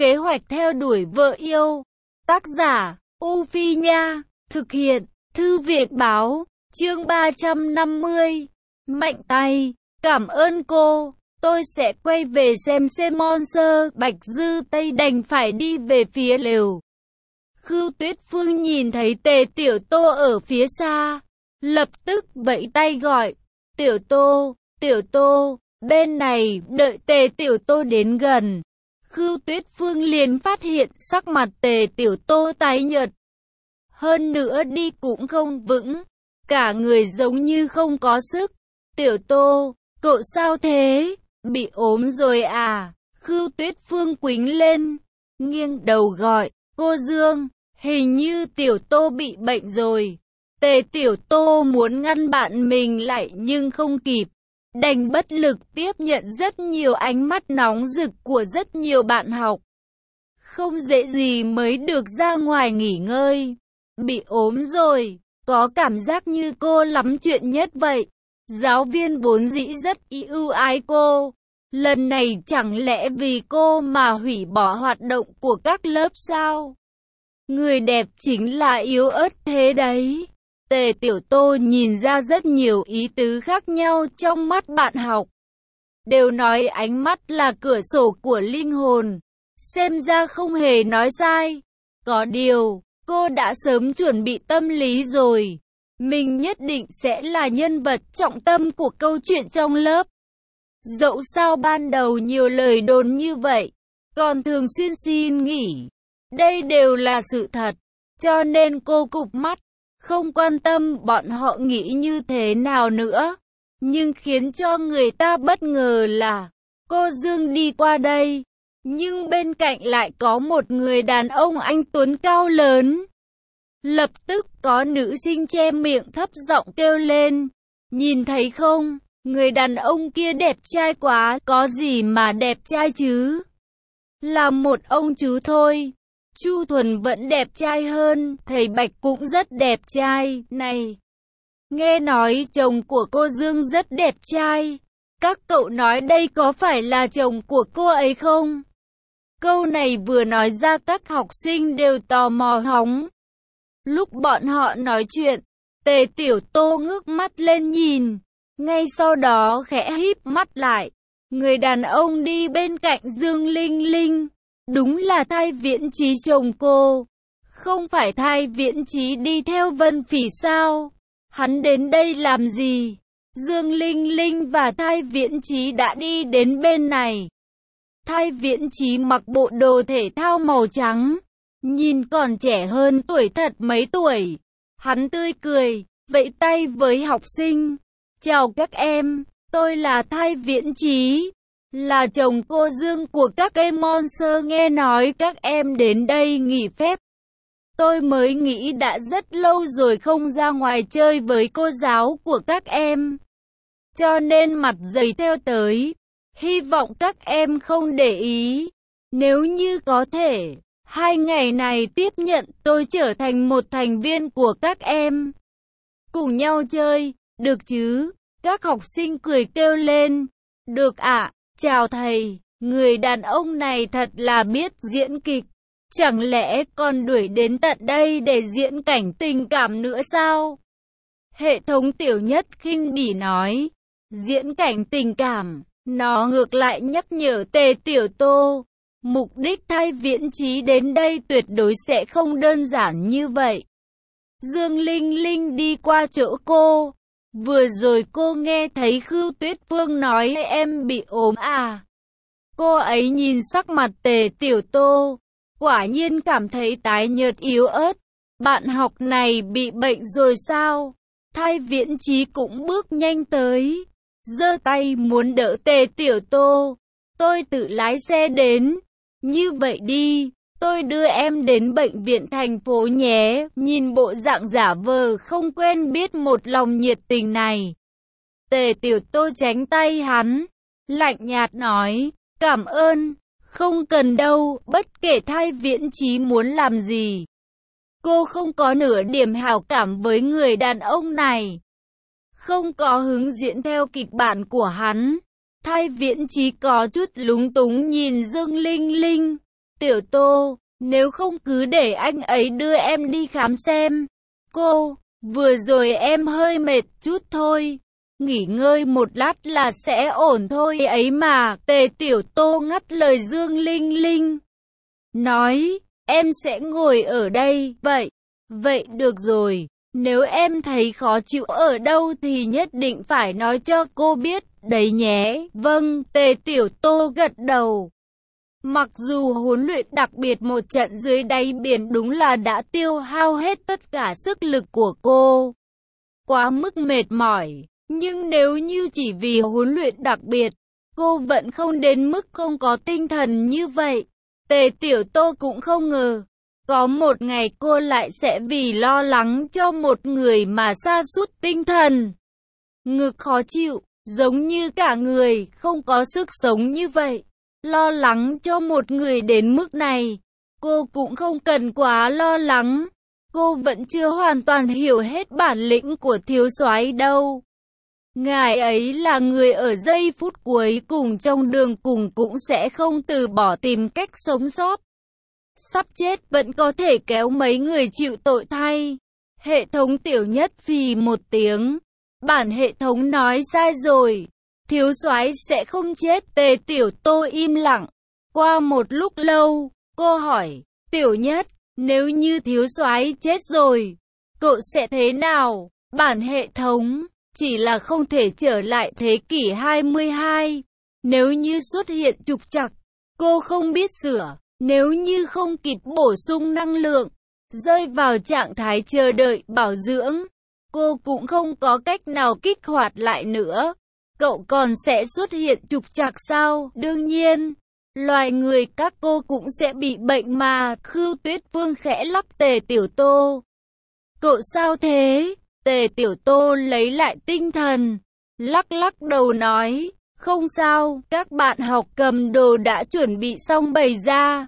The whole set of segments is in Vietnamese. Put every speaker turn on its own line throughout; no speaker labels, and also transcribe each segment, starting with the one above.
Kế hoạch theo đuổi vợ yêu. Tác giả, U Phi Nha. Thực hiện, Thư viện Báo. Chương 350. Mạnh tay. Cảm ơn cô. Tôi sẽ quay về xem Monster. Bạch Dư Tây đành phải đi về phía lều. Khưu Tuyết Phương nhìn thấy Tề Tiểu Tô ở phía xa, lập tức vẫy tay gọi. Tiểu Tô, bên này, đợi Tề Tiểu Tô đến gần. Khưu Tuyết Phương liền phát hiện sắc mặt Tề Tiểu Tô tái nhợt. Hơn nữa đi cũng không vững, cả người giống như không có sức. Tiểu Tô, cậu sao thế? Bị ốm rồi à? Khưu Tuyết Phương quĩnh lên, nghiêng đầu gọi, cô Dương, hình như Tiểu Tô bị bệnh rồi. Tề Tiểu Tô muốn ngăn bạn mình lại nhưng không kịp, đành bất lực tiếp nhận rất nhiều ánh mắt nóng rực của rất nhiều bạn học. Không dễ gì mới được ra ngoài nghỉ ngơi. Bị ốm rồi, có cảm giác như cô lắm chuyện nhất vậy. Giáo viên vốn dĩ rất ưu ái cô. Lần này chẳng lẽ vì cô mà hủy bỏ hoạt động của các lớp sao? Người đẹp chính là yếu ớt thế đấy. Tề Tiểu Tô nhìn ra rất nhiều ý tứ khác nhau trong mắt bạn học. Đều nói ánh mắt là cửa sổ của linh hồn. Xem ra không hề nói sai. Có điều, cô đã sớm chuẩn bị tâm lý rồi. Mình nhất định sẽ là nhân vật trọng tâm của câu chuyện trong lớp. Dẫu sao ban đầu nhiều lời đồn như vậy, còn thường xuyên xin nghỉ. Đây đều là sự thật, cho nên cô cụp mắt, không quan tâm bọn họ nghĩ như thế nào nữa. Nhưng khiến cho người ta bất ngờ là, cô Dương đi qua đây, nhưng bên cạnh lại có một người đàn ông anh tuấn cao lớn. Lập tức có nữ sinh che miệng thấp giọng kêu lên, nhìn thấy không, người đàn ông kia đẹp trai quá, có gì mà đẹp trai chứ? Là một ông chú thôi. Chu Thuần vẫn đẹp trai hơn, thầy Bạch cũng rất đẹp trai. Này, nghe nói chồng của cô Dương rất đẹp trai. Các cậu nói đây có phải là chồng của cô ấy không? Câu này vừa nói ra các học sinh đều tò mò hóng. Lúc bọn họ nói chuyện, Tề Tiểu Tô ngước mắt lên nhìn, ngay sau đó khẽ híp mắt lại. Người đàn ông đi bên cạnh Dương Linh Linh, đúng là Thai Viễn Chí chồng cô. Không phải Thai Viễn Chí đi theo Vân Phỉ sao? Hắn đến đây làm gì? Dương Linh Linh và Thai Viễn Chí đã đi đến bên này. Thai Viễn Chí mặc bộ đồ thể thao màu trắng, nhìn còn trẻ hơn tuổi thật mấy tuổi. Hắn tươi cười, vẫy tay với học sinh. Chào các em, tôi là Thai Viễn Chí, là chồng cô Dương của các em Monster, nghe nói các em đến đây nghỉ phép. Tôi mới nghĩ đã rất lâu rồi không ra ngoài chơi với cô giáo của các em, cho nên mặt dày theo tới. Hy vọng các em không để ý. Nếu như có thể, 2 ngày này tiếp nhận tôi trở thành một thành viên của các em. Cùng nhau chơi, được chứ? Các học sinh cười kêu lên. Được ạ, chào thầy. Người đàn ông này thật là biết diễn kịch. Chẳng lẽ còn đuổi đến tận đây để diễn cảnh tình cảm nữa sao? Hệ thống Tiểu Nhất khinh bỉ nói. Diễn cảnh tình cảm. Nó ngược lại nhắc nhở Tề Tiểu Tô, mục đích Thai Viễn Chí đến đây tuyệt đối sẽ không đơn giản như vậy. Dương Linh Linh đi qua chỗ cô. Vừa rồi cô nghe thấy Khưu Tuyết Phương nói em bị ốm à? Cô ấy nhìn sắc mặt Tề Tiểu Tô, quả nhiên cảm thấy tái nhợt yếu ớt. Bạn học này bị bệnh rồi sao? Thai Viễn Chí cũng bước nhanh tới, giơ tay muốn đỡ Tề Tiểu Tô. Tôi tự lái xe đến. Như vậy đi, tôi đưa em đến bệnh viện thành phố nhé. Nhìn bộ dạng giả vờ không quen biết một lòng nhiệt tình này, Tề Tiểu Tô tránh tay hắn, lạnh nhạt nói, cảm ơn, không cần đâu. Bất kể Thai Viễn Chí muốn làm gì, cô không có nửa điểm hảo cảm với người đàn ông này, không có hứng diễn theo kịch bản của hắn. Thai Viễn Chí có chút lúng túng nhìn Dương Linh Linh. Tiểu Tô, nếu không cứ để anh ấy đưa em đi khám xem. Cô, vừa rồi em hơi mệt chút thôi. Nghỉ ngơi một lát là sẽ ổn thôi ấy mà. Tề Tiểu Tô ngắt lời Dương Linh Linh. Nói, em sẽ ngồi ở đây, vậy được rồi. Nếu em thấy khó chịu ở đâu thì nhất định phải nói cho cô biết, đấy nhé. Vâng, Tề Tiểu Tô gật đầu. Mặc dù huấn luyện đặc biệt một trận dưới đáy biển đúng là đã tiêu hao hết tất cả sức lực của cô. Quá mức mệt mỏi, nhưng nếu như chỉ vì huấn luyện đặc biệt, cô vẫn không đến mức không có tinh thần như vậy. Tề Tiểu Tô cũng không ngờ, có một ngày cô lại sẽ vì lo lắng cho một người mà sa sút tinh thần. Ngực khó chịu, giống như cả người không có sức sống như vậy. Lo lắng cho một người đến mức này, cô cũng không cần quá lo lắng. Cô vẫn chưa hoàn toàn hiểu hết bản lĩnh của thiếu soái đâu. Ngài ấy là người ở giây phút cuối cùng trong đường cùng cũng sẽ không từ bỏ tìm cách sống sót. Sắp chết vẫn có thể kéo mấy người chịu tội thay. Hệ thống Tiểu Nhất phì một tiếng. Bản hệ thống nói sai rồi. Thiếu soái sẽ không chết. Tề Tiểu Tô im lặng. Qua một lúc lâu, cô hỏi, Tiểu Nhất, nếu như thiếu soái chết rồi, cậu sẽ thế nào? Bản hệ thống, chỉ là không thể trở lại thế kỷ 22. Nếu như xuất hiện trục trặc, cô không biết sửa. Nếu như không kịp bổ sung năng lượng, rơi vào trạng thái chờ đợi bảo dưỡng, cô cũng không có cách nào kích hoạt lại nữa. Cậu còn sẽ xuất hiện trục trặc sao? Đương nhiên, loài người các cô cũng sẽ bị bệnh mà. Khưu Tuyết Vương khẽ lắc Tề Tiểu Tô. Cậu sao thế? Tề Tiểu Tô lấy lại tinh thần, lắc lắc đầu nói, không sao, các bạn học cầm đồ đã chuẩn bị xong bày ra.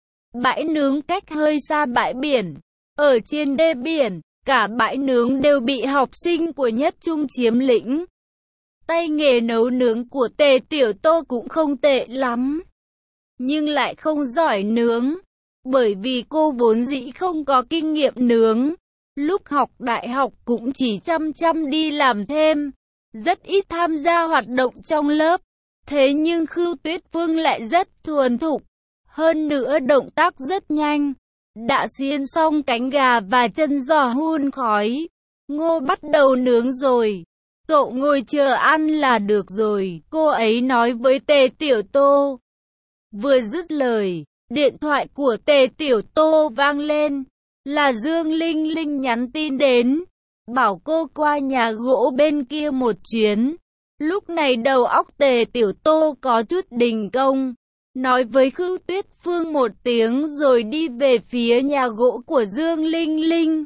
Bãi nướng cách hơi xa bãi biển, ở trên đê biển, cả bãi nướng đều bị học sinh của Nhất Trung chiếm lĩnh. Tay nghề nấu nướng của Tề Tiểu Tô cũng không tệ lắm, nhưng lại không giỏi nướng, bởi vì cô vốn dĩ không có kinh nghiệm nướng. Lúc học đại học cũng chỉ chăm đi làm thêm, rất ít tham gia hoạt động trong lớp. Thế nhưng Khưu Tuyết Vương lại rất thuần thục, hơn nữa động tác rất nhanh. Đã xiên xong cánh gà và chân giò hun khói, Ngô bắt đầu nướng rồi. Cậu ngồi chờ ăn là được rồi, cô ấy nói với Tề Tiểu Tô. Vừa dứt lời, điện thoại của Tề Tiểu Tô vang lên. Là Dương Linh Linh nhắn tin đến, bảo cô qua nhà gỗ bên kia một chuyến. Lúc này đầu óc Tề Tiểu Tô có chút đình công, nói với Khưu Tuyết Phương một tiếng rồi đi về phía nhà gỗ của Dương Linh Linh.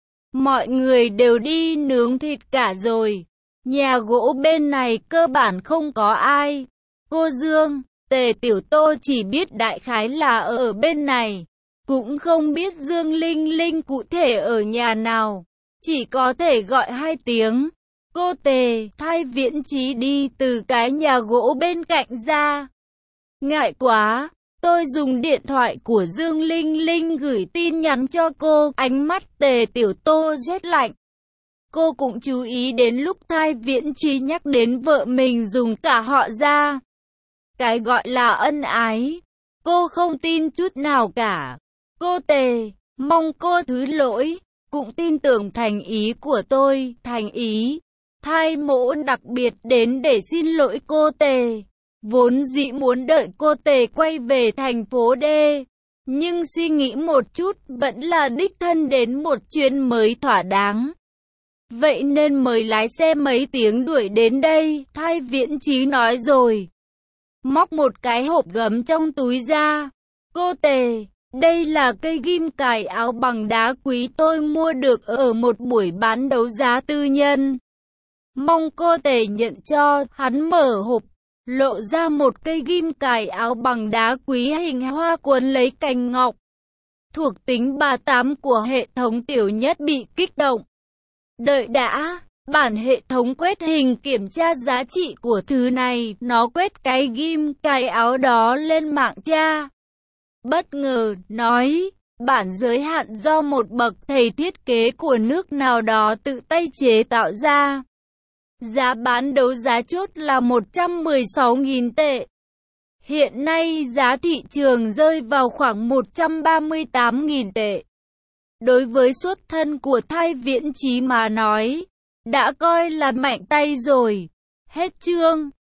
Mọi người đều đi nướng thịt cả rồi, nhà gỗ bên này cơ bản không có ai. Cô Dương, Tề Tiểu Tô chỉ biết đại khái là ở bên này, cũng không biết Dương Linh Linh cụ thể ở nhà nào, chỉ có thể gọi 2 tiếng. Cô Tề, thay Viễn Chí đi từ cái nhà gỗ bên cạnh ra. Ngại quá, tôi dùng điện thoại của Dương Linh Linh gửi tin nhắn cho cô. Ánh mắt Tề Tiểu Tô rét lạnh. Cô cũng chú ý đến lúc Thay Viễn Chí nhắc đến vợ mình dùng cả họ ra. Cái gọi là ân ái, cô không tin chút nào cả. Cô Tề, mong cô thứ lỗi, cũng tin tưởng thành ý của tôi. Thành ý, Thay Mỗ đặc biệt đến để xin lỗi cô Tề. Vốn dĩ muốn đợi cô Tề quay về thành phố D, nhưng suy nghĩ một chút vẫn là đích thân đến một chuyến mới thỏa đáng. Vậy nên mới lái xe mấy tiếng đuổi đến đây. Thay Viễn Chí nói rồi, móc một cái hộp gấm trong túi ra. Cô Tề, đây là cây ghim cài áo bằng đá quý tôi mua được ở một buổi bán đấu giá tư nhân. Mong cô Tề nhận cho. Hắn mở hộp, lộ ra một cây ghim cài áo bằng đá quý hình hoa cuốn lấy cành ngọc. Thuộc tính 38 của hệ thống Tiểu Nhất bị kích động. Đợi đã, bản hệ thống quét hình kiểm tra giá trị của thứ này, nó quét cái ghim cài áo đó lên mạng tra. bất ngờ, nói, bản giới hạn do một bậc thầy thiết kế của nước nào đó tự tay chế tạo ra. Giá bán đấu giá chốt là 116.000 tệ. Hiện nay giá thị trường rơi vào khoảng 138.000 tệ. Đối với xuất thân của Thai Viễn Trí mà nói, đã coi là mạnh tay rồi. Hết chương.